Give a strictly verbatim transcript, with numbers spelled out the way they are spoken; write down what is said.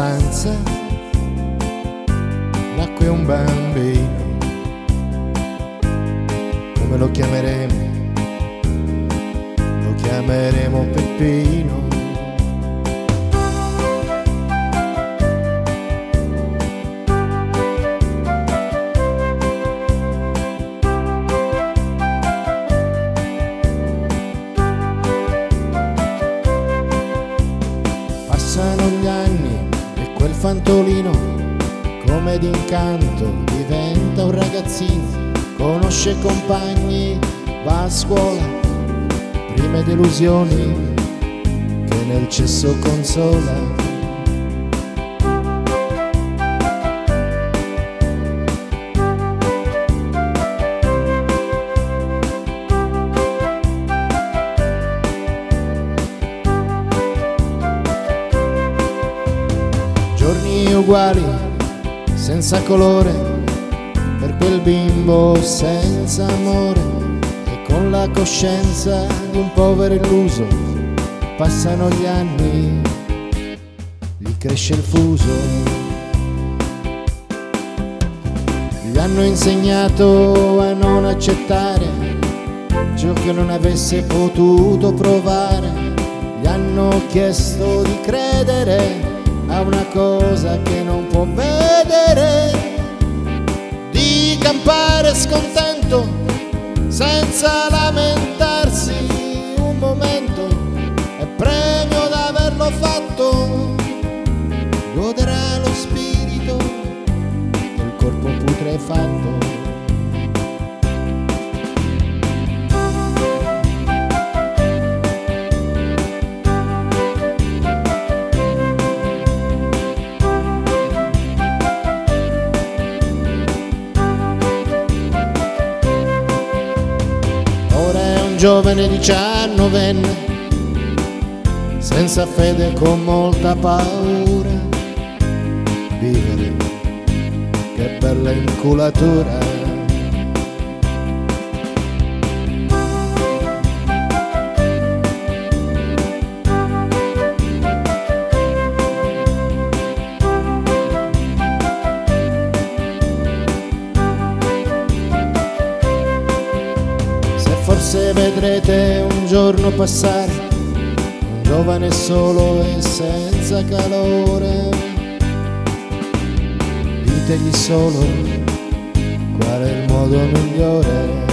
stanza nacque un bambino. Come lo chiameremo? Lo chiameremo Peppino. Passano gli anni e quel fantolino, come d'incanto, diventa un ragazzino. Conosce compagni, va a scuola, prime delusioni che nel cesso consola. Giorni uguali, senza colore, per quel bimbo senza amore, e con la coscienza di un povero illuso. Passano gli anni, gli cresce il fuso. Gli hanno insegnato a non accettare ciò che non avesse potuto provare. Gli hanno chiesto di credere a una cosa che non può vedere, di campare scontento senza lamentarsi un momento, e premio d'averlo fatto goderà lo spirito del corpo putrefatto. Giovane diciannovenne, senza fede, con molta paura. Vivere, che bella inculatura. Forse vedrete un giorno passare un giovane solo e senza calore. Ditegli solo qual è il modo migliore